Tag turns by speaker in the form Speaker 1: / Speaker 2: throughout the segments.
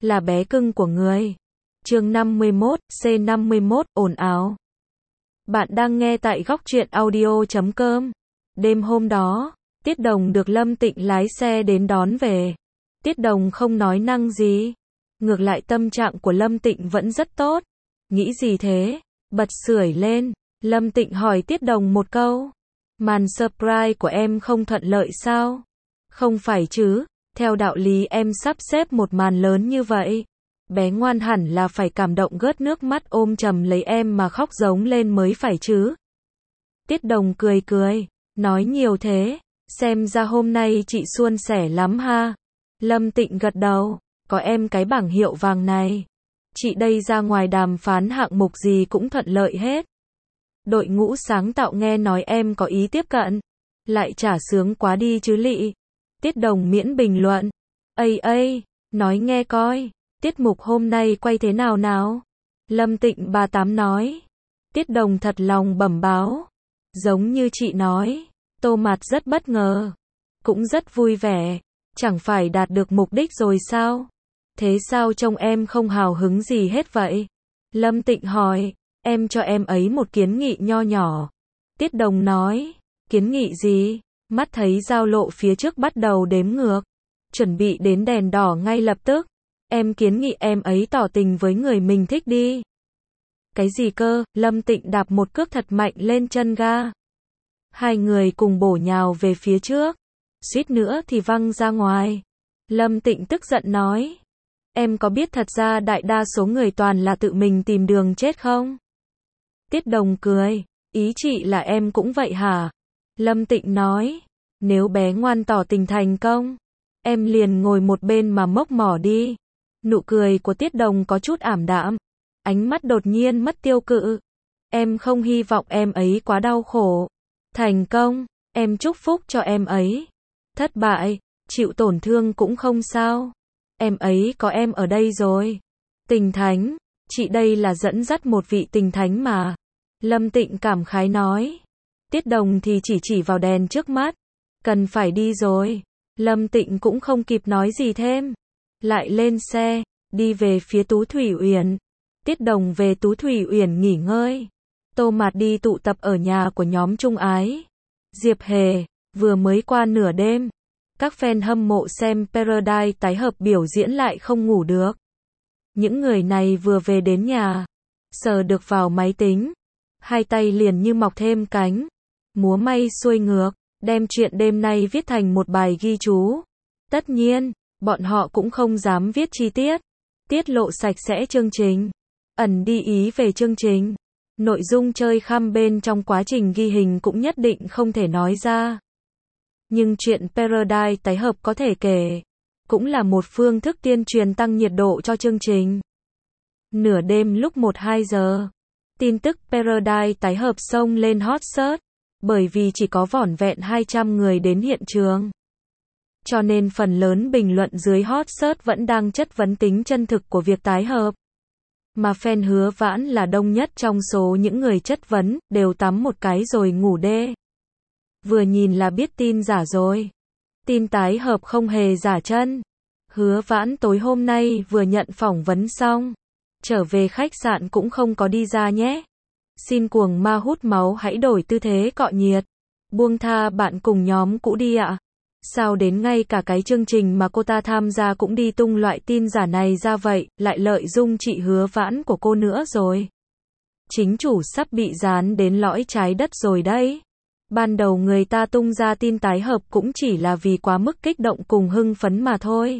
Speaker 1: là bé cưng của người. Chương 51, C51, ồn ào. Bạn đang nghe tại góc truyện audio.com. Đêm hôm đó, Tiết Đồng được Lâm Tịnh lái xe đến đón về. Tiết Đồng không nói năng gì. Ngược lại tâm trạng của Lâm Tịnh vẫn rất tốt. Nghĩ gì thế? Bật sưởi lên. Lâm Tịnh hỏi Tiết Đồng một câu. Màn surprise của em không thuận lợi sao? Không phải chứ, theo đạo lý em sắp xếp một màn lớn như vậy. Bé ngoan hẳn là phải cảm động gớt nước mắt ôm chầm lấy em mà khóc giống lên mới phải chứ. Tiết Đồng cười cười, nói nhiều thế, xem ra hôm nay chị suôn sẻ lắm ha. Lâm Tịnh gật đầu, có em cái bảng hiệu vàng này. Chị đây ra ngoài đàm phán hạng mục gì cũng thuận lợi hết. Đội ngũ sáng tạo nghe nói em có ý tiếp cận. Lại chả sướng quá đi chứ lị. Tiết Đồng miễn bình luận. Ây, nói nghe coi. Tiết mục hôm nay quay thế nào nào? Lâm Tịnh 38 nói. Tiết Đồng thật lòng bẩm báo. Giống như chị nói, Tô Mạt rất bất ngờ. Cũng rất vui vẻ. Chẳng phải đạt được mục đích rồi sao? Thế sao trông em không hào hứng gì hết vậy? Lâm Tịnh hỏi. Em cho em ấy một kiến nghị nho nhỏ. Tiết Đồng nói. Kiến nghị gì? Mắt thấy giao lộ phía trước bắt đầu đếm ngược. Chuẩn bị đến đèn đỏ ngay lập tức. Em kiến nghị em ấy tỏ tình với người mình thích đi. Cái gì cơ? Lâm Tịnh đạp một cước thật mạnh lên chân ga. Hai người cùng bổ nhào về phía trước. Suýt nữa thì văng ra ngoài. Lâm Tịnh tức giận nói. Em có biết thật ra đại đa số người toàn là tự mình tìm đường chết không? Tiết Đồng cười. Ý chị là em cũng vậy hả? Lâm Tịnh nói. Nếu bé ngoan tỏ tình thành công, em liền ngồi một bên mà mốc mỏ đi. Nụ cười của Tiết Đồng có chút ảm đạm. Ánh mắt đột nhiên mất tiêu cự. Em không hy vọng em ấy quá đau khổ. Thành công, em chúc phúc cho em ấy. Thất bại, chịu tổn thương cũng không sao. Em ấy có em ở đây rồi. Tình thánh, chị đây là dẫn dắt một vị tình thánh mà. Lâm Tịnh cảm khái nói. Tiết Đồng thì chỉ vào đèn trước mắt. Cần phải đi rồi. Lâm Tịnh cũng không kịp nói gì thêm. Lại lên xe, đi về phía Tú Thủy Uyển. Tiết Đồng về Tú Thủy Uyển nghỉ ngơi. Tô Mạt đi tụ tập ở nhà của nhóm Trung Ái. Diệp Hề, vừa mới qua nửa đêm. Các fan hâm mộ xem Paradise tái hợp biểu diễn lại không ngủ được. Những người này vừa về đến nhà, sờ được vào máy tính. Hai tay liền như mọc thêm cánh. Múa may xuôi ngược, đem chuyện đêm nay viết thành một bài ghi chú. Tất nhiên, bọn họ cũng không dám viết chi tiết. Tiết lộ sạch sẽ chương trình. Ẩn đi ý về chương trình. Nội dung chơi khăm bên trong quá trình ghi hình cũng nhất định không thể nói ra. Nhưng chuyện Paradise tái hợp có thể kể. Cũng là một phương thức tuyên truyền tăng nhiệt độ cho chương trình. Nửa đêm lúc 1-2 giờ. Tin tức Paradise tái hợp xông lên hot search. Bởi vì chỉ có vỏn vẹn 200 người đến hiện trường. Cho nên phần lớn bình luận dưới hot search vẫn đang chất vấn tính chân thực của việc tái hợp. Mà fan Hứa Vãn là đông nhất trong số những người chất vấn, đều tắm một cái rồi ngủ đê. Vừa nhìn là biết tin giả rồi. Tin tái hợp không hề giả chân. Hứa Vãn tối hôm nay vừa nhận phỏng vấn xong. Trở về khách sạn cũng không có đi ra nhé. Xin cuồng ma hút máu hãy đổi tư thế cọ nhiệt. Buông tha bạn cùng nhóm cũ đi ạ. Sao đến ngay cả cái chương trình mà cô ta tham gia cũng đi tung loại tin giả này ra vậy, lại lợi dụng chị Hứa Vãn của cô nữa rồi. Chính chủ sắp bị dán đến lõi trái đất rồi đấy. Ban đầu người ta tung ra tin tái hợp cũng chỉ là vì quá mức kích động cùng hưng phấn mà thôi.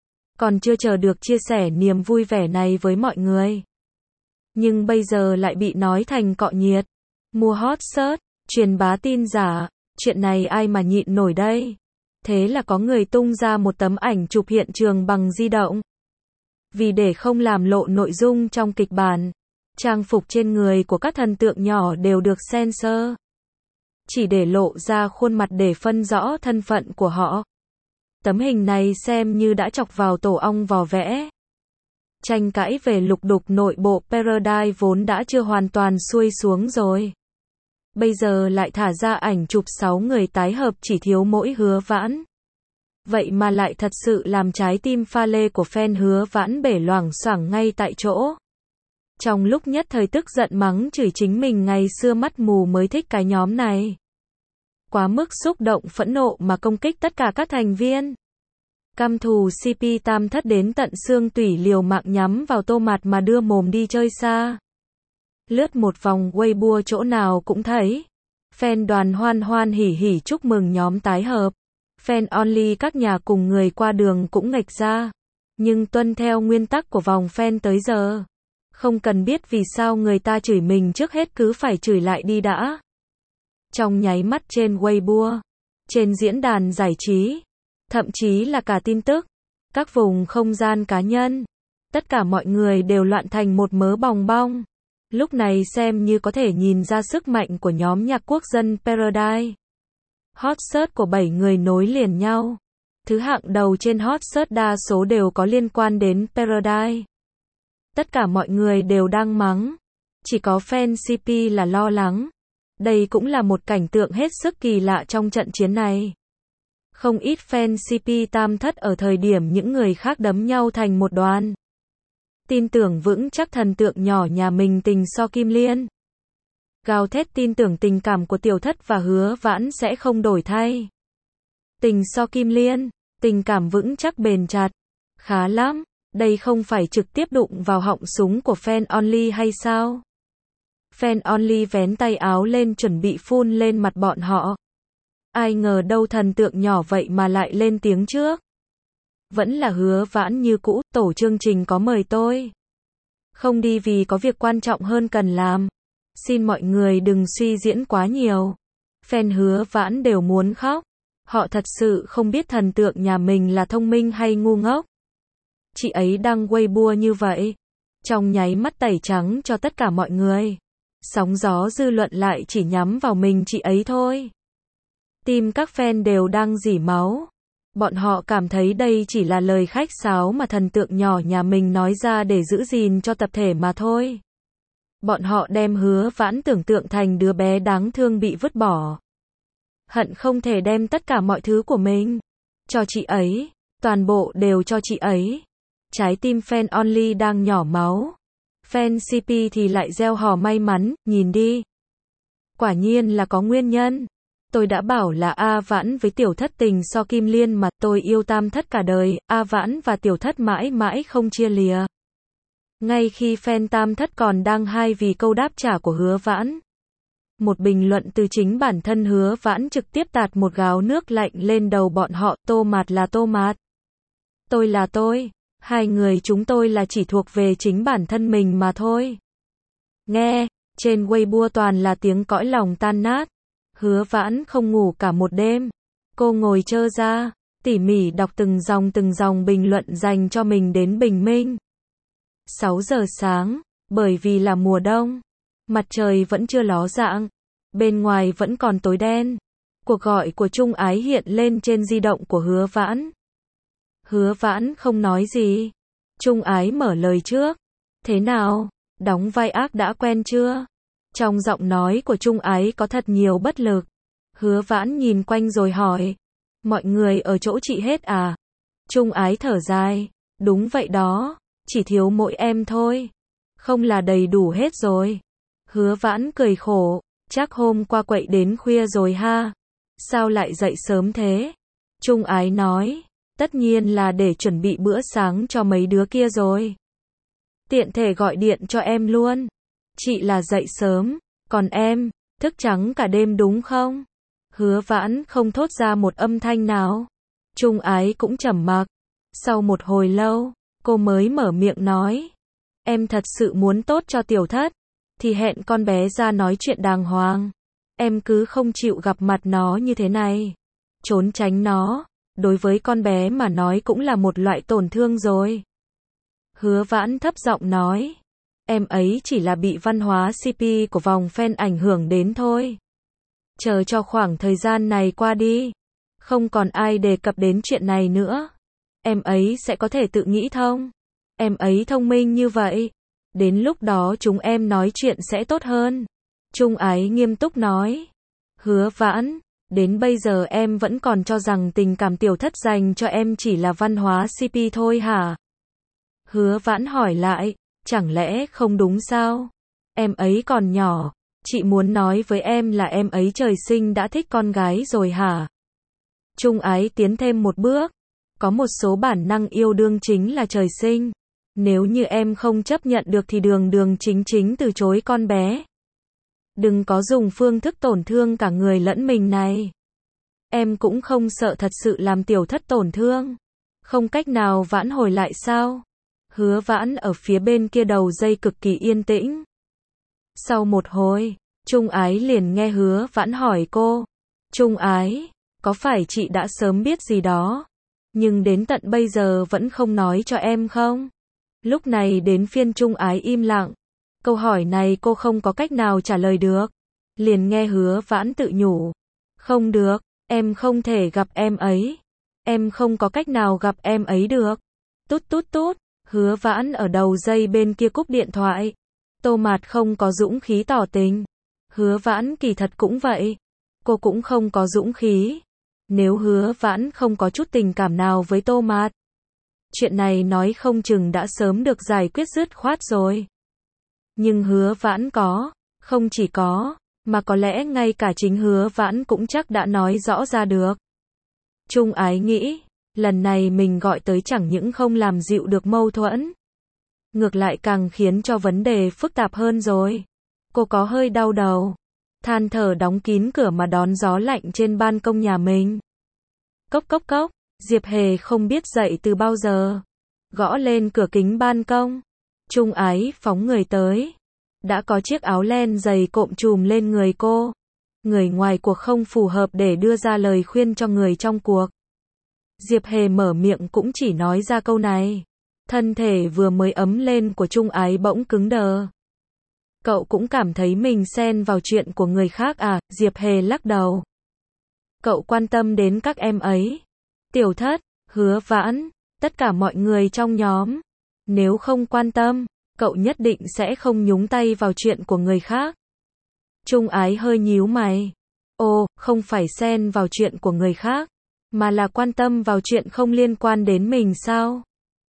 Speaker 1: Còn chưa chờ được chia sẻ niềm vui vẻ này với mọi người. Nhưng bây giờ lại bị nói thành cọ nhiệt. Mua hot search, truyền bá tin giả, chuyện này ai mà nhịn nổi đây. Thế là có người tung ra một tấm ảnh chụp hiện trường bằng di động. Vì để không làm lộ nội dung trong kịch bản, trang phục trên người của các thần tượng nhỏ đều được censor. Chỉ để lộ ra khuôn mặt để phân rõ thân phận của họ. Tấm hình này xem như đã chọc vào tổ ong vò vẽ. Tranh cãi về lục đục nội bộ Paradise vốn đã chưa hoàn toàn xuôi xuống rồi. Bây giờ lại thả ra ảnh chụp 6 người tái hợp chỉ thiếu mỗi Hứa Vãn. vậy mà lại thật sự làm trái tim pha lê của fan Hứa Vãn bể loảng xoảng ngay tại chỗ. Trong lúc nhất thời tức giận mắng chửi chính mình ngày xưa mắt mù mới thích cái nhóm này. Quá mức xúc động phẫn nộ mà công kích tất cả các thành viên. Căm thù CP Tam Thất đến tận xương tủy, liều mạng nhắm vào Tô Mạt mà đưa mồm đi chơi xa. Lướt một vòng Weibo chỗ nào cũng thấy. Fan đoàn hoan hoan hỉ hỉ chúc mừng nhóm tái hợp. Fan only các nhà cùng người qua đường cũng nghịch ra. Nhưng tuân theo nguyên tắc của vòng fan tới giờ. Không cần biết vì sao người ta chửi mình trước hết cứ phải chửi lại đi đã. Trong nháy mắt trên Weibo, trên diễn đàn giải trí, thậm chí là cả tin tức, các vùng không gian cá nhân, tất cả mọi người đều loạn thành một mớ bòng bong. Lúc này xem như có thể nhìn ra sức mạnh của nhóm nhạc quốc dân Paradise. Hot search của 7 người nối liền nhau. Thứ hạng đầu trên hot search đa số đều có liên quan đến Paradise. Tất cả mọi người đều đang mắng. Chỉ có fan CP là lo lắng. Đây cũng là một cảnh tượng hết sức kỳ lạ trong trận chiến này. Không ít fan CP Tam Thất ở thời điểm những người khác đấm nhau thành một đoàn. Tin tưởng vững chắc thần tượng nhỏ nhà mình tình so Kim Liên. Gào thét tin tưởng tình cảm của Tiểu Thất và Hứa Vãn sẽ không đổi thay. Tình so Kim Liên, tình cảm vững chắc bền chặt. Khá lắm, đây không phải trực tiếp đụng vào họng súng của fan only hay sao? Fan only vén tay áo lên chuẩn bị phun lên mặt bọn họ. Ai ngờ đâu thần tượng nhỏ vậy mà lại lên tiếng trước. Vẫn là Hứa Vãn như cũ, tổ chương trình có mời tôi. Không đi vì có việc quan trọng hơn cần làm. Xin mọi người đừng suy diễn quá nhiều. Fan Hứa Vãn đều muốn khóc. Họ thật sự không biết thần tượng nhà mình là thông minh hay ngu ngốc. Chị ấy đăng Weibo như vậy. Trong nháy mắt tẩy trắng cho tất cả mọi người. Sóng gió dư luận lại chỉ nhắm vào mình chị ấy thôi. Tim các fan đều đang rỉ máu. Bọn họ cảm thấy đây chỉ là lời khách sáo mà thần tượng nhỏ nhà mình nói ra để giữ gìn cho tập thể mà thôi. Bọn họ đem Hứa Vãn tưởng tượng thành đứa bé đáng thương bị vứt bỏ. Hận không thể đem tất cả mọi thứ của mình cho chị ấy, toàn bộ đều cho chị ấy. Trái tim fan only đang nhỏ máu. Fan CP thì lại gieo hò may mắn, nhìn đi. Quả nhiên là có nguyên nhân. Tôi đã bảo là A Vãn với Tiểu Thất tình so Kim Liên mà, tôi yêu Tam Thất cả đời, A Vãn và Tiểu Thất mãi mãi không chia lìa. Ngay khi fan Tam Thất còn đang hai vì câu đáp trả của Hứa Vãn. Một bình luận từ chính bản thân Hứa Vãn trực tiếp tạt một gáo nước lạnh lên đầu bọn họ, Tô Mạt là Tô Mạt. Tôi là tôi. Hai người chúng tôi là chỉ thuộc về chính bản thân mình mà thôi. Nghe, trên Weibo toàn là tiếng cõi lòng tan nát. Hứa Vãn không ngủ cả một đêm. Cô ngồi trơ ra, tỉ mỉ đọc từng dòng bình luận dành cho mình đến bình minh. 6 giờ sáng, bởi vì là mùa đông. Mặt trời vẫn chưa ló dạng. Bên ngoài vẫn còn tối đen. Cuộc gọi của Trung Ái hiện lên trên di động của Hứa Vãn. Hứa Vãn không nói gì. Trung Ái mở lời trước. Thế nào? Đóng vai ác đã quen chưa? Trong giọng nói của Trung Ái có thật nhiều bất lực. Hứa Vãn nhìn quanh rồi hỏi. Mọi người ở chỗ chị hết à? Trung Ái thở dài. Đúng vậy đó. Chỉ thiếu mỗi em thôi. Không là đầy đủ hết rồi. Hứa Vãn cười khổ. Chắc hôm qua quậy đến khuya rồi ha. Sao lại dậy sớm thế? Trung Ái nói. Tất nhiên là để chuẩn bị bữa sáng cho mấy đứa kia rồi. Tiện thể gọi điện cho em luôn. Chị là dậy sớm, còn em, thức trắng cả đêm đúng không? Hứa Vãn không thốt ra một âm thanh nào. Trung Ái cũng trầm mặc. Sau một hồi lâu, cô mới mở miệng nói. Em thật sự muốn tốt cho Tiểu Thất, thì hẹn con bé ra nói chuyện đàng hoàng. Em cứ không chịu gặp mặt nó như thế này. Trốn tránh nó, đối với con bé mà nói cũng là một loại tổn thương rồi. Hứa Vãn thấp giọng nói. Em ấy chỉ là bị văn hóa CP của vòng fan ảnh hưởng đến thôi. Chờ cho khoảng thời gian này qua đi. Không còn ai đề cập đến chuyện này nữa. Em ấy sẽ có thể tự nghĩ thông. Em ấy thông minh như vậy. Đến lúc đó chúng em nói chuyện sẽ tốt hơn. Trung Ái nghiêm túc nói. Hứa Vãn, Đến bây giờ em vẫn còn cho rằng tình cảm tiểu thất dành cho em chỉ là văn hóa CP thôi hả? Hứa Vãn hỏi lại, chẳng lẽ không đúng sao? Em ấy còn nhỏ, chị muốn nói với em là em ấy trời sinh đã thích con gái rồi hả? Trung Ái tiến thêm một bước, có một số bản năng yêu đương chính là trời sinh. Nếu như em không chấp nhận được thì đường đường chính chính từ chối con bé. Đừng có dùng phương thức tổn thương cả người lẫn mình này. Em cũng không sợ thật sự làm tiểu thất tổn thương. Không cách nào vãn hồi lại sao? Hứa Vãn ở phía bên kia đầu dây cực kỳ yên tĩnh. Sau một hồi, Trung Ái liền nghe Hứa Vãn hỏi cô. Trung Ái, có phải chị đã sớm biết gì đó, nhưng đến tận bây giờ vẫn không nói cho em không? Lúc này đến phiên Trung Ái im lặng. Câu hỏi này cô không có cách nào trả lời được. Liền nghe Hứa Vãn tự nhủ. Không được, em không thể gặp em ấy. Em không có cách nào gặp em ấy được. Tút tút tút, Hứa Vãn ở đầu dây bên kia cúp điện thoại. Tô Mạt không có dũng khí tỏ tình. Hứa Vãn kỳ thật cũng vậy. Cô cũng không có dũng khí. Nếu Hứa Vãn không có chút tình cảm nào với Tô Mạt, chuyện này nói không chừng đã sớm được giải quyết dứt khoát rồi. Nhưng Hứa Vãn có, không chỉ có, mà có lẽ ngay cả chính Hứa Vãn cũng chắc đã nói rõ ra được. Trung Ái nghĩ, lần này mình gọi tới chẳng những không làm dịu được mâu thuẫn, ngược lại càng khiến cho vấn đề phức tạp hơn rồi. Cô có hơi đau đầu, than thở đóng kín cửa mà đón gió lạnh trên ban công nhà mình. Cốc cốc cốc, Diệp Hề không biết dậy từ bao giờ, gõ lên cửa kính ban công. Trung Ái phóng người tới. Đã có chiếc áo len dày cộm trùm lên người cô. Người ngoài cuộc không phù hợp để đưa ra lời khuyên cho người trong cuộc. Diệp Hề mở miệng cũng chỉ nói ra câu này. Thân thể vừa mới ấm lên của Trung Ái bỗng cứng đờ. Cậu cũng cảm thấy mình xen vào chuyện của người khác à? Diệp Hề lắc đầu. Cậu quan tâm đến các em ấy. Tiểu Thất, Hứa Vãn, tất cả mọi người trong nhóm. Nếu không quan tâm, cậu nhất định sẽ không nhúng tay vào chuyện của người khác. Trung Ái hơi nhíu mày. Ồ, không phải xen vào chuyện của người khác, mà là quan tâm vào chuyện không liên quan đến mình sao?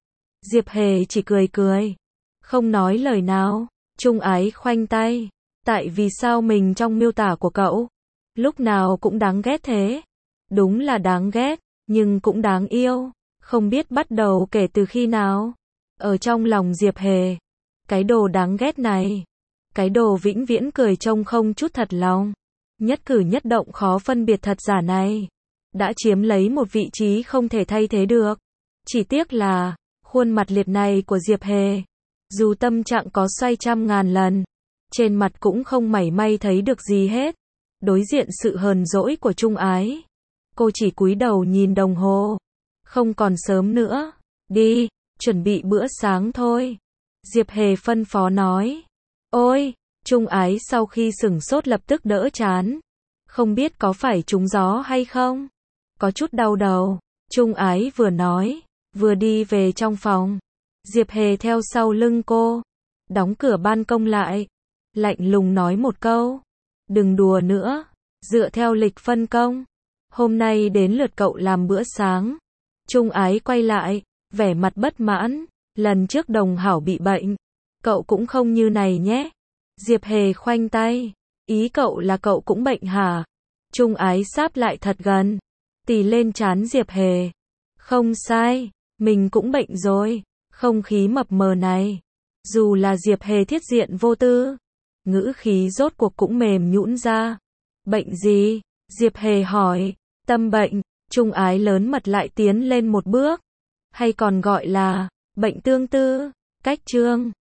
Speaker 1: Diệp Hề chỉ cười cười, không nói lời nào. Trung Ái khoanh tay. Tại vì sao mình trong miêu tả của cậu lúc nào cũng đáng ghét thế? Đúng là đáng ghét, nhưng cũng đáng yêu. Không biết bắt đầu kể từ khi nào. Ở trong lòng Diệp Hề, cái đồ đáng ghét này, cái đồ vĩnh viễn cười trông không chút thật lòng, nhất cử nhất động khó phân biệt thật giả này, đã chiếm lấy một vị trí không thể thay thế được. Chỉ tiếc là, khuôn mặt liệt này của Diệp Hề, dù tâm trạng có xoay trăm ngàn lần, trên mặt cũng không mảy may thấy được gì hết. Đối diện sự hờn dỗi của Trung Ái, cô chỉ cúi đầu nhìn đồng hồ. Không còn sớm nữa, đi, chuẩn bị bữa sáng thôi. Diệp Hề phân phó nói. Ôi, Trung Ái sau khi sửng sốt lập tức đỡ chán. Không biết có phải trúng gió hay không? Có chút đau đầu. Trung Ái vừa nói, vừa đi về trong phòng. Diệp Hề theo sau lưng cô, đóng cửa ban công lại, lạnh lùng nói một câu. Đừng đùa nữa, dựa theo lịch phân công. Hôm nay đến lượt cậu làm bữa sáng. Trung Ái quay lại, vẻ mặt bất mãn. Lần trước Đồng Hảo bị bệnh, cậu cũng không như này nhé. Diệp Hề khoanh tay. Ý cậu là cậu cũng bệnh hả? Trung Ái sáp lại thật gần, tì lên trán Diệp Hề. Không sai, mình cũng bệnh rồi. Không khí mập mờ này, dù là Diệp Hề thiết diện vô tư, ngữ khí rốt cuộc cũng mềm nhũn ra. Bệnh gì? Diệp Hề hỏi. Tâm bệnh. Trung Ái lớn mật lại tiến lên một bước. Hay còn gọi là bệnh tương tư. Cách chương